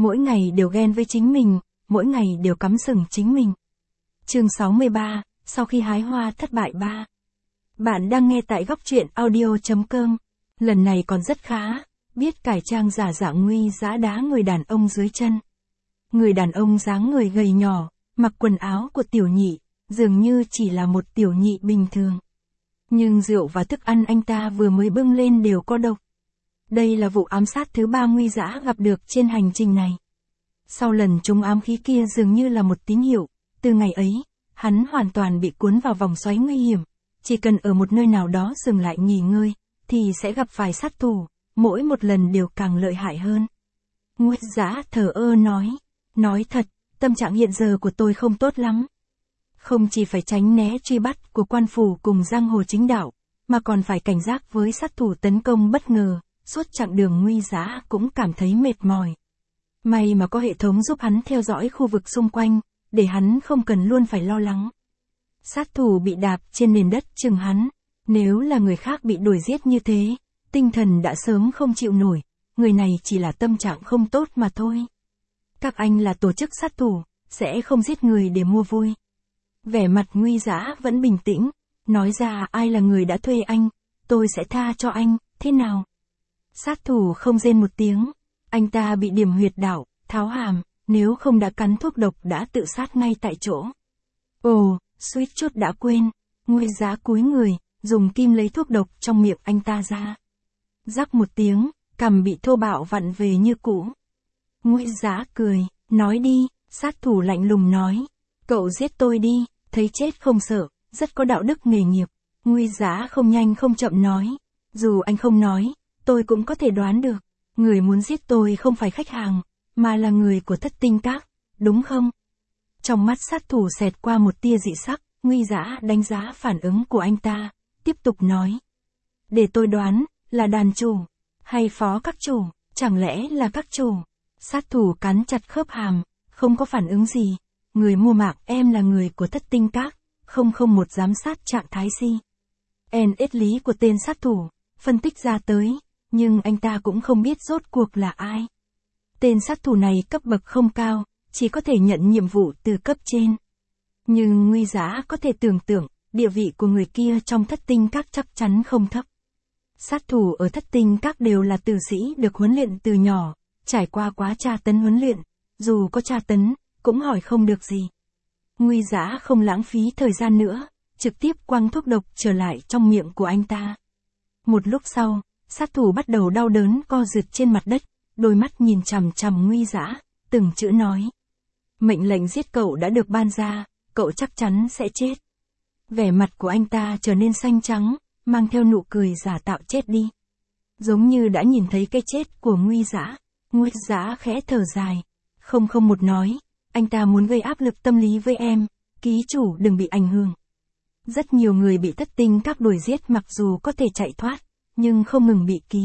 mỗi ngày đều ghen với chính mình, mỗi ngày đều cắm sừng chính mình. Chương 63, sau khi hái hoa thất bại 3. Bạn đang nghe tại góc truyện audio.com. Lần này còn rất khá, biết cải trang giả dạng Nguy Dã đá người đàn ông dưới chân. Người đàn ông dáng người gầy nhỏ, mặc quần áo của tiểu nhị, dường như chỉ là một tiểu nhị bình thường. Nhưng rượu và thức ăn anh ta vừa mới bưng lên đều có độc. Đây là vụ ám sát thứ 3 Nguy Dã gặp được trên hành trình này. Sau lần trúng ám khí kia dường như là một tín hiệu, từ ngày ấy, hắn hoàn toàn bị cuốn vào vòng xoáy nguy hiểm, chỉ cần ở một nơi nào đó dừng lại nghỉ ngơi, thì sẽ gặp phải sát thủ, mỗi một lần đều càng lợi hại hơn. Nguy Dã thờ ơ nói thật, tâm trạng hiện giờ của tôi không tốt lắm. Không chỉ phải tránh né truy bắt của quan phủ cùng giang hồ chính đạo, mà còn phải cảnh giác với sát thủ tấn công bất ngờ, suốt chặng đường Nguy Dã cũng cảm thấy mệt mỏi. May mà có hệ thống giúp hắn theo dõi khu vực xung quanh, để hắn không cần luôn phải lo lắng. Sát thủ bị đạp trên nền đất chừng hắn, nếu là người khác bị đuổi giết như thế, tinh thần đã sớm không chịu nổi, người này chỉ là tâm trạng không tốt mà thôi. Các anh là tổ chức sát thủ, sẽ không giết người để mua vui. Vẻ mặt Nguy Dã vẫn bình tĩnh, nói ra ai là người đã thuê anh, tôi sẽ tha cho anh, thế nào? Sát thủ không rên một tiếng, anh ta bị điểm huyệt đạo, tháo hàm, nếu không đã cắn thuốc độc đã tự sát ngay tại chỗ. Ồ, suýt chút đã quên, Nguy Dã cúi người, dùng kim lấy thuốc độc trong miệng anh ta ra. Rắc một tiếng, cằm bị thô bạo vặn về như cũ. Nguy Dã cười, nói đi, sát thủ lạnh lùng nói. Cậu giết tôi đi, thấy chết không sợ, rất có đạo đức nghề nghiệp. Nguy Dã không nhanh không chậm nói. Dù anh không nói, tôi cũng có thể đoán được. Người muốn giết tôi không phải khách hàng, mà là người của Thất Tinh Các, đúng không? Trong mắt sát thủ xẹt qua một tia dị sắc, Nguy Dã đánh giá phản ứng của anh ta, tiếp tục nói. Để tôi đoán, là đàn chủ, hay phó các chủ, chẳng lẽ là các chủ? Sát thủ cắn chặt khớp hàm, không có phản ứng gì. Người mua mạng em là người của Thất Tinh Các, 001 giám sát trạng thái si. NS lý của tên sát thủ, phân tích ra tới, nhưng anh ta cũng không biết rốt cuộc là ai. Tên sát thủ này cấp bậc không cao, chỉ có thể nhận nhiệm vụ từ cấp trên. Nhưng Nguy Dã có thể tưởng tượng, địa vị của người kia trong Thất Tinh Các chắc chắn không thấp. Sát thủ ở Thất Tinh Các đều là tử sĩ được huấn luyện từ nhỏ, trải qua quá tra tấn huấn luyện, dù có tra tấn, cũng hỏi không được gì. Nguy Dã không lãng phí thời gian nữa, trực tiếp quăng thuốc độc trở lại trong miệng của anh ta. Một lúc sau, sát thủ bắt đầu đau đớn co rụt trên mặt đất, đôi mắt nhìn chằm chằm Nguy Dã, từng chữ nói. Mệnh lệnh giết cậu đã được ban ra, cậu chắc chắn sẽ chết. Vẻ mặt của anh ta trở nên xanh trắng, mang theo nụ cười giả tạo chết đi. Giống như đã nhìn thấy cái chết của Nguy Dã. Nguy Dã khẽ thở dài. 001 nói, anh ta muốn gây áp lực tâm lý với em, ký chủ đừng bị ảnh hưởng. Rất nhiều người bị Thất Tinh Các đuổi giết mặc dù có thể chạy thoát, nhưng không ngừng bị ký.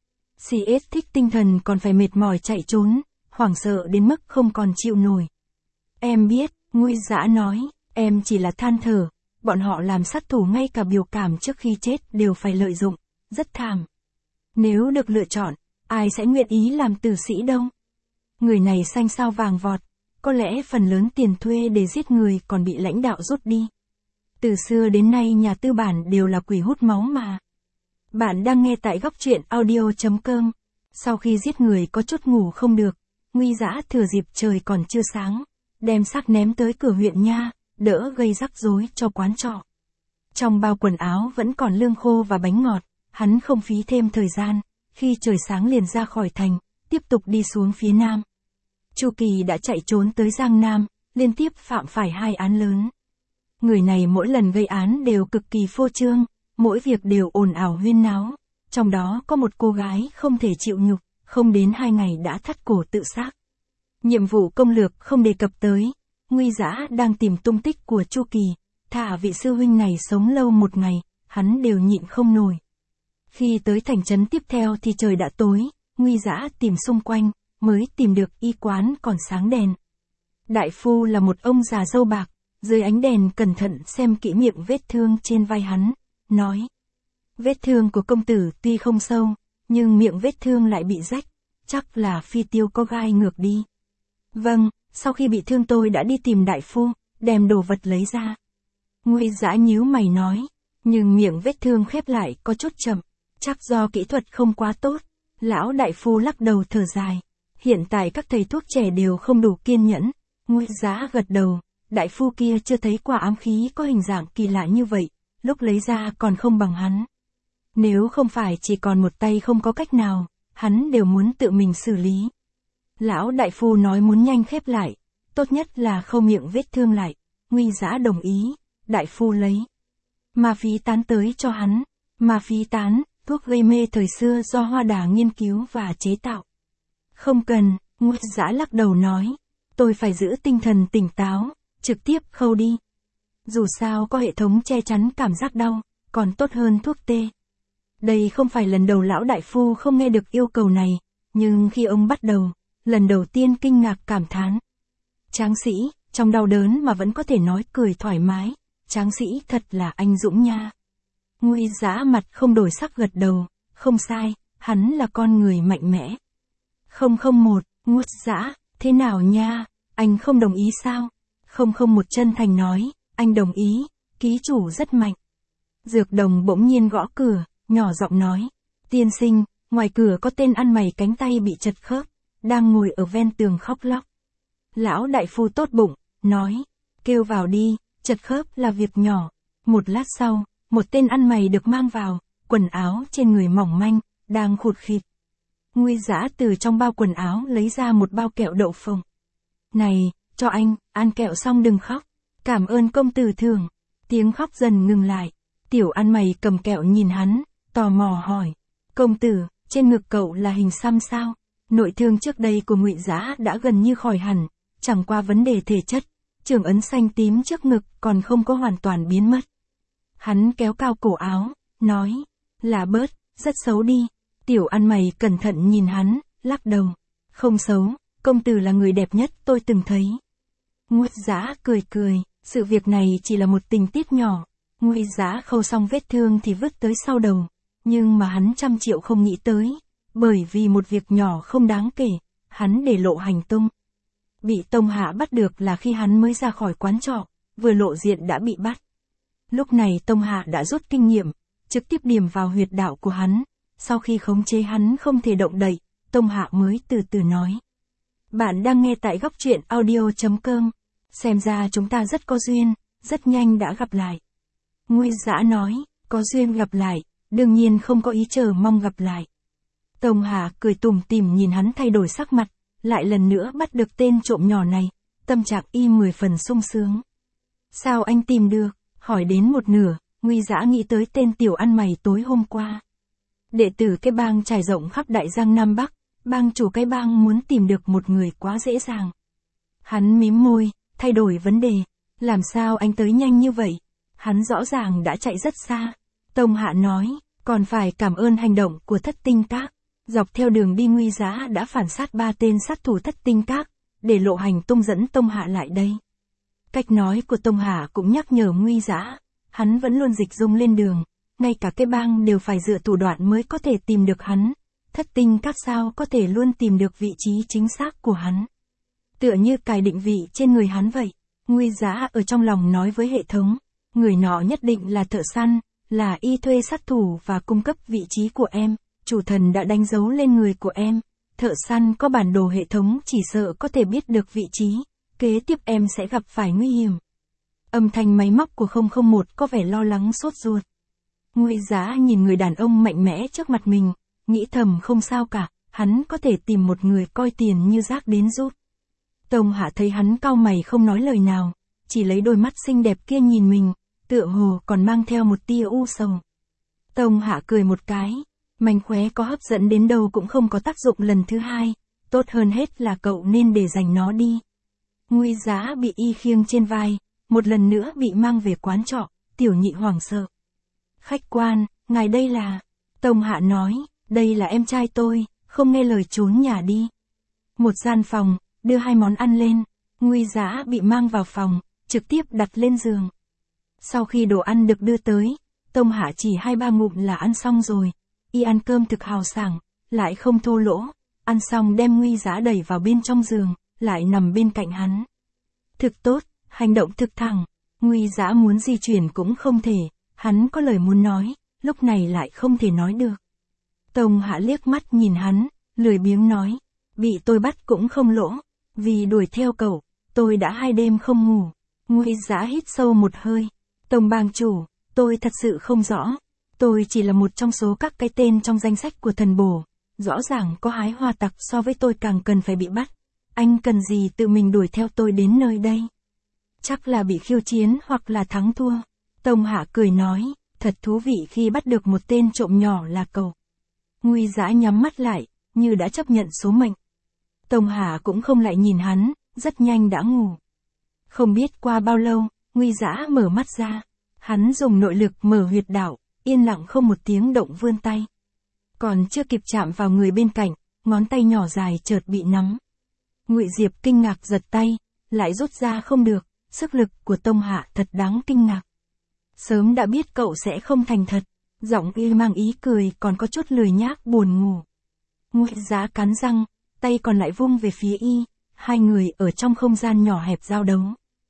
CS thích tinh thần còn phải mệt mỏi chạy trốn, hoảng sợ đến mức không còn chịu nổi. Em biết, Nguy Dã nói, em chỉ là than thở, bọn họ làm sát thủ ngay cả biểu cảm trước khi chết đều phải lợi dụng, rất thảm. Nếu được lựa chọn, ai sẽ nguyện ý làm tử sĩ đâu? Người này xanh sao vàng vọt, có lẽ phần lớn tiền thuê để giết người còn bị lãnh đạo rút đi. Từ xưa đến nay nhà tư bản đều là quỷ hút máu mà. Bạn đang nghe tại góc truyện audio.com. Sau khi giết người có chút ngủ không được, Nguy Dã thừa dịp trời còn chưa sáng, đem xác ném tới cửa huyện nha, đỡ gây rắc rối cho quán trọ. Trong bao quần áo vẫn còn lương khô và bánh ngọt, hắn không phí thêm thời gian, khi trời sáng liền ra khỏi thành, tiếp tục đi xuống phía nam. Chu Kỳ đã chạy trốn tới Giang Nam, liên tiếp phạm phải 2 án lớn. Người này mỗi lần gây án đều cực kỳ phô trương, mỗi việc đều ồn ào huyên náo, trong đó có một cô gái không thể chịu nhục, không đến 2 ngày đã thắt cổ tự sát. Nhiệm vụ công lược không đề cập tới, Nguy Dã đang tìm tung tích của Chu Kỳ, thà vị sư huynh này sống lâu một ngày, hắn đều nhịn không nổi. Khi tới thành trấn tiếp theo thì trời đã tối, Nguy Dã tìm xung quanh, mới tìm được y quán còn sáng đèn. Đại phu là một ông già râu bạc, dưới ánh đèn cẩn thận xem kỹ miệng vết thương trên vai hắn, nói. Vết thương của công tử tuy không sâu, nhưng miệng vết thương lại bị rách, chắc là phi tiêu có gai ngược đi. Vâng, sau khi bị thương tôi đã đi tìm đại phu, đem đồ vật lấy ra. Ngụy Dã nhíu mày nói, nhưng miệng vết thương khép lại có chút chậm, chắc do kỹ thuật không quá tốt. Lão đại phu lắc đầu thở dài, hiện tại các thầy thuốc trẻ đều không đủ kiên nhẫn. Ngụy Dã gật đầu, đại phu kia chưa thấy quả ám khí có hình dạng kỳ lạ như vậy, lúc lấy ra còn không bằng hắn. Nếu không phải chỉ còn một tay không có cách nào, hắn đều muốn tự mình xử lý. Lão đại phu nói muốn nhanh khép lại, tốt nhất là khâu miệng vết thương lại. Ngụy Dã đồng ý, đại phu lấy ma phí tán tới cho hắn. Ma phí tán, thuốc gây mê thời xưa do Hoa Đà nghiên cứu và chế tạo. Không cần, Ngụy Dã lắc đầu nói, tôi phải giữ tinh thần tỉnh táo, trực tiếp khâu đi. Dù sao có hệ thống che chắn cảm giác đau, còn tốt hơn thuốc tê. Đây không phải lần đầu lão đại phu không nghe được yêu cầu này, nhưng khi ông bắt đầu, lần đầu tiên kinh ngạc cảm thán. Tráng sĩ, trong đau đớn mà vẫn có thể nói cười thoải mái, tráng sĩ thật là anh dũng nha. Ngụy Dã mặt không đổi sắc gật đầu, không sai, hắn là con người mạnh mẽ. 001, Ngụy Dã, thế nào nha, anh không đồng ý sao? 001 chân thành nói, anh đồng ý, ký chủ rất mạnh. Dược đồng bỗng nhiên gõ cửa, nhỏ giọng nói, tiên sinh, ngoài cửa có tên ăn mày cánh tay bị chật khớp, đang ngồi ở ven tường khóc lóc. Lão đại phu tốt bụng, nói, kêu vào đi, chật khớp là việc nhỏ. Một lát sau, một tên ăn mày được mang vào, quần áo trên người mỏng manh, đang khụt khịt. Ngụy Dã từ trong bao quần áo lấy ra một bao kẹo đậu phộng. Này, cho anh, ăn kẹo xong đừng khóc. Cảm ơn công tử thưởng. Tiếng khóc dần ngừng lại. Tiểu ăn mày cầm kẹo nhìn hắn, tò mò hỏi. Công tử, trên ngực cậu là hình xăm sao? Nội thương trước đây của Ngụy Dã đã gần như khỏi hẳn, chẳng qua vấn đề thể chất, trưởng ấn xanh tím trước ngực còn không có hoàn toàn biến mất. Hắn kéo cao cổ áo, nói, là bớt, rất xấu đi. Tiểu ăn mày cẩn thận nhìn hắn, lắc đầu. Không xấu, công tử là người đẹp nhất tôi từng thấy. Ngụy Dã cười cười, sự việc này chỉ là một tình tiết nhỏ. Ngụy Dã khâu xong vết thương thì vứt tới sau đầu, nhưng mà hắn trăm triệu không nghĩ tới, bởi vì một việc nhỏ không đáng kể, hắn để lộ hành tung. Bị Tông Hạ bắt được là khi hắn mới ra khỏi quán trọ, vừa lộ diện đã bị bắt. Lúc này Tông Hạ đã rút kinh nghiệm, trực tiếp điểm vào huyệt đạo của hắn, sau khi khống chế hắn không thể động đậy, Tông Hạ mới từ từ nói. Bạn đang nghe tại góc truyện audio.com, xem ra chúng ta rất có duyên, rất nhanh đã gặp lại. Ngụy Dã nói, có duyên gặp lại, đương nhiên không có ý chờ mong gặp lại. Tông Hạ cười tủm tỉm nhìn hắn thay đổi sắc mặt, lại lần nữa bắt được tên trộm nhỏ này, tâm trạng y 10 phần sung sướng. Sao anh tìm được? Hỏi đến một nửa, Ngụy Dã nghĩ tới tên tiểu ăn mày tối hôm qua. Đệ tử cái bang trải rộng khắp Đại Giang Nam Bắc, bang chủ cái bang muốn tìm được một người quá dễ dàng. Hắn mím môi, thay đổi vấn đề, làm sao anh tới nhanh như vậy? Hắn rõ ràng đã chạy rất xa. Tông Hạ nói, còn phải cảm ơn hành động của Thất Tinh Các. Dọc theo đường đi Ngụy Dã đã phản sát 3 tên sát thủ Thất Tinh Các, để lộ hành tung dẫn Tông Hạ lại đây. Cách nói của Tông Hạ cũng nhắc nhở Ngụy Dã, hắn vẫn luôn dịch dung lên đường, ngay cả cái bang đều phải dựa thủ đoạn mới có thể tìm được hắn. Thất Tinh Các sao có thể luôn tìm được vị trí chính xác của hắn. Tựa như cài định vị trên người hắn vậy. Ngụy Dã ở trong lòng nói với hệ thống, người nọ nhất định là thợ săn, là y thuê sát thủ và cung cấp vị trí của em, chủ thần đã đánh dấu lên người của em. Thợ săn có bản đồ hệ thống chỉ sợ có thể biết được vị trí, kế tiếp em sẽ gặp phải nguy hiểm. Âm thanh máy móc của 001 có vẻ lo lắng sốt ruột. Ngụy Dã nhìn người đàn ông mạnh mẽ trước mặt mình, nghĩ thầm không sao cả, hắn có thể tìm một người coi tiền như rác đến giúp. Tông Hạ thấy hắn cau mày không nói lời nào, chỉ lấy đôi mắt xinh đẹp kia nhìn mình, tựa hồ còn mang theo một tia u sầu. Tông Hạ cười một cái, mánh khóe có hấp dẫn đến đâu cũng không có tác dụng lần thứ hai, tốt hơn hết là cậu nên để dành nó đi. Ngụy Dã bị y khiêng trên vai, một lần nữa bị mang về quán trọ, tiểu nhị hoảng sợ. Khách quan, ngài đây là... Tông Hạ nói, đây là em trai tôi, không nghe lời trốn nhà đi. Một gian phòng, đưa 2 món ăn lên, Ngụy Dã bị mang vào phòng, trực tiếp đặt lên giường. Sau khi đồ ăn được đưa tới, Tông Hạ chỉ 2-3 ngụm là ăn xong rồi, y ăn cơm thực hào sảng, lại không thô lỗ, ăn xong đem Nguy Dã đẩy vào bên trong giường, lại nằm bên cạnh hắn. Thực tốt, hành động thực thẳng, Nguy Dã muốn di chuyển cũng không thể, hắn có lời muốn nói, lúc này lại không thể nói được. Tông Hạ liếc mắt nhìn hắn, lười biếng nói, bị tôi bắt cũng không lỗ, vì đuổi theo cậu, tôi đã 2 đêm không ngủ. Nguy Dã hít sâu một hơi, Tông bang chủ, tôi thật sự không rõ, tôi chỉ là một trong số các cái tên trong danh sách của thần bổ, rõ ràng có hái hoa tặc so với tôi càng cần phải bị bắt, anh cần gì tự mình đuổi theo tôi đến nơi đây? Chắc là bị khiêu chiến hoặc là thắng thua. Tông Hạ cười nói, thật thú vị khi bắt được một tên trộm nhỏ là cậu. Nguy Dã nhắm mắt lại, như đã chấp nhận số mệnh. Tông Hạ cũng không lại nhìn hắn, rất nhanh đã ngủ. Không biết qua bao lâu, Nguy Dã mở mắt ra. Hắn dùng nội lực mở huyệt đạo, yên lặng không một tiếng động vươn tay. Còn chưa kịp chạm vào người bên cạnh, ngón tay nhỏ dài chợt bị nắm. Ngụy Diệp kinh ngạc giật tay, lại rút ra không được, sức lực của Tông Hạ thật đáng kinh ngạc. Sớm đã biết cậu sẽ không thành thật, giọng y mang ý cười còn có chút lười nhác buồn ngủ. Ngụy Dã cắn răng, tay còn lại vung về phía y, hai người ở trong không gian nhỏ hẹp giao đấu.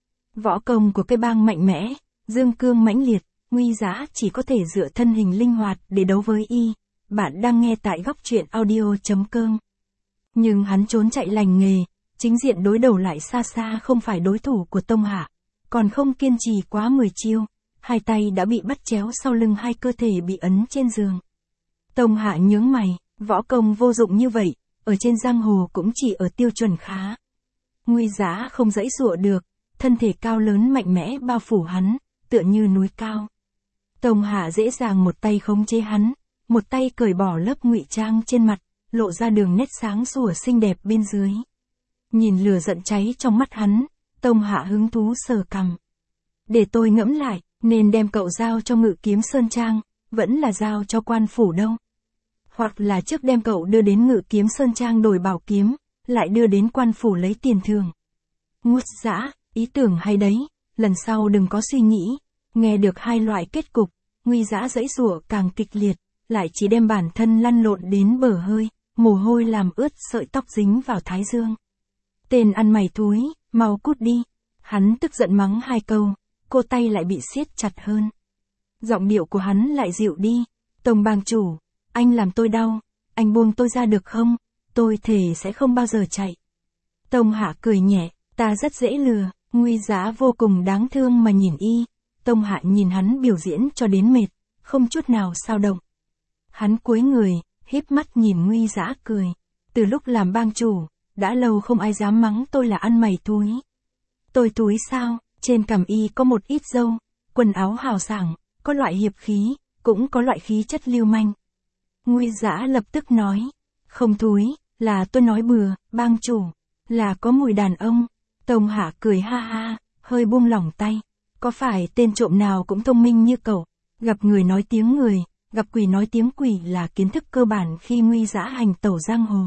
Võ công của cái bang mạnh mẽ, dương cương mãnh liệt, Nguy Dã chỉ có thể dựa thân hình linh hoạt để đấu với y. Bạn đang nghe tại góc truyện audio.com. Nhưng hắn trốn chạy lành nghề, chính diện đối đầu lại xa xa không phải đối thủ của Tông Hạ, còn không kiên trì quá 10 chiêu, hai tay đã bị bắt chéo sau lưng, hai cơ thể bị ấn trên giường. Tông Hạ nhướng mày, võ công vô dụng như vậy, ở trên giang hồ cũng chỉ ở tiêu chuẩn khá. Nguy Dã không giãy giụa được, thân thể cao lớn mạnh mẽ bao phủ hắn, tựa như núi cao. Tông Hạ dễ dàng một tay khống chế hắn, một tay cởi bỏ lớp ngụy trang trên mặt, lộ ra đường nét sáng sủa xinh đẹp bên dưới. Nhìn lửa giận cháy trong mắt hắn, Tông Hạ hứng thú sờ cằm. Để tôi ngẫm lại, nên đem cậu giao cho Ngự Kiếm Sơn Trang, vẫn là giao cho quan phủ đâu. Hoặc là trước đem cậu đưa đến Ngự Kiếm Sơn Trang đổi bảo kiếm, lại đưa đến quan phủ lấy tiền thưởng. Nguy Dã, ý tưởng hay đấy, lần sau đừng có suy nghĩ. Nghe được hai loại kết cục, Nguy Dã giãy giụa càng kịch liệt, lại chỉ đem bản thân lăn lộn đến bờ hơi, mồ hôi làm ướt sợi tóc dính vào thái dương. Tên ăn mày thúi, mau cút đi. Hắn tức giận mắng hai câu, cô tay lại bị siết chặt hơn. Giọng điệu của hắn lại dịu đi. Tông bang chủ, anh làm tôi đau, anh buông tôi ra được không? Tôi thề sẽ không bao giờ chạy. Tông Hạ cười nhẹ, ta rất dễ lừa. Nguy Dã vô cùng đáng thương mà nhìn y. Tông Hạ nhìn hắn biểu diễn cho đến mệt, không chút nào xao động. Hắn cúi người, híp mắt nhìn Nguy Dã cười. Từ lúc làm bang chủ, đã lâu không ai dám mắng tôi là ăn mày thúi. Tôi thúi sao? Trên cằm y có một ít râu, quần áo hào sảng, có loại hiệp khí, cũng có loại khí chất lưu manh. Nguy Dã lập tức nói, không thúi, là tôi nói bừa, bang chủ, là có mùi đàn ông. Tông Hạ cười ha ha, hơi buông lỏng tay. Có phải tên trộm nào cũng thông minh như cậu, gặp người nói tiếng người, gặp quỷ nói tiếng quỷ là kiến thức cơ bản khi Nguy Dã hành tẩu giang hồ.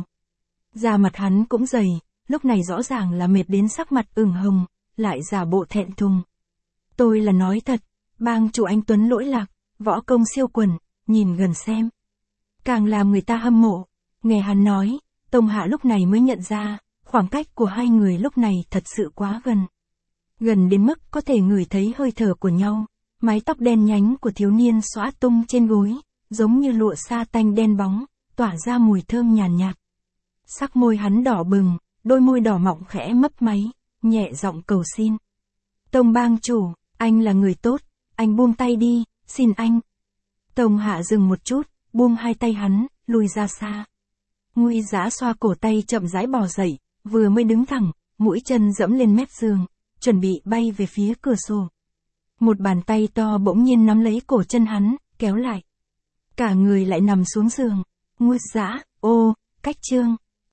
Da mặt hắn cũng dày, lúc này rõ ràng là mệt đến sắc mặt ửng hồng, lại giả bộ thẹn thùng. Tôi là nói thật, bang chủ anh tuấn lỗi lạc, võ công siêu quần, nhìn gần xem. Càng làm người ta hâm mộ. Nghe hắn nói, Tông Hạ lúc này mới nhận ra, khoảng cách của hai người lúc này thật sự quá gần. Gần đến mức có thể ngửi thấy hơi thở của nhau. Mái tóc đen nhánh của thiếu niên xõa tung trên gối, giống như lụa sa tanh đen bóng, tỏa ra mùi thơm nhàn nhạt. Sắc môi hắn đỏ bừng, đôi môi đỏ mọng khẽ mấp máy, nhẹ giọng cầu xin. Tông bang chủ, anh là người tốt, anh buông tay đi, xin anh. Tông Hạ dừng một chút, buông hai tay hắn, lùi ra xa. Nguy Dã xoa cổ tay chậm rãi bò dậy, vừa mới đứng thẳng, mũi chân dẫm lên mép giường, chuẩn bị bay về phía cửa sổ. Một bàn tay to bỗng nhiên nắm lấy cổ chân hắn, kéo lại. Cả người lại nằm xuống giường. Nguy Dã, ô, cách chương.